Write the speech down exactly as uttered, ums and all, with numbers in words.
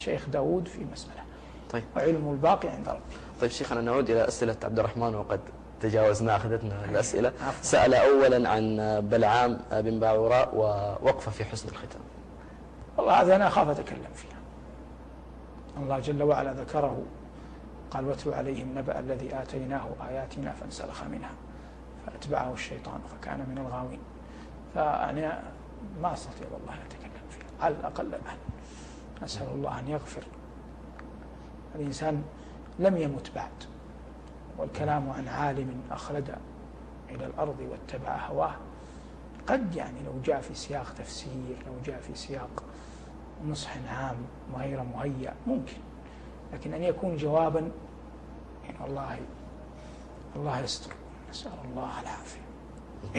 شيخ داود في مسألة. طيب. وعلم الباقي عند ربي. طيب شيخنا، نعود إلى أسئلة عبد الرحمن وقد تجاوزنا أخذتنا الأسئلة. سأل أولا عن بلعام بن باعوراء ووقفة في حسن الختام. والله هذا أنا أخاف أتكلم فيها. الله جل وعلا ذكره، قال واتل عليهم نبأ الذي آتيناه آياتنا فانسلخ منها فأتبعه الشيطان فكان من الغاوين. فأنا ما أستطيع والله أن أتكلم فيها على الأقل الآن. أسأل الله أن يغفر. الإنسان لم يمت بعد، والكلام عن عالم أخلد إلى الأرض واتبع هواه قد يعني لو جاء في سياق تفسير، لو جاء في سياق نصح عام وغير مهيأ ممكن، لكن أن يكون جوابا يعني والله الله يستر، نسأل الله العافية.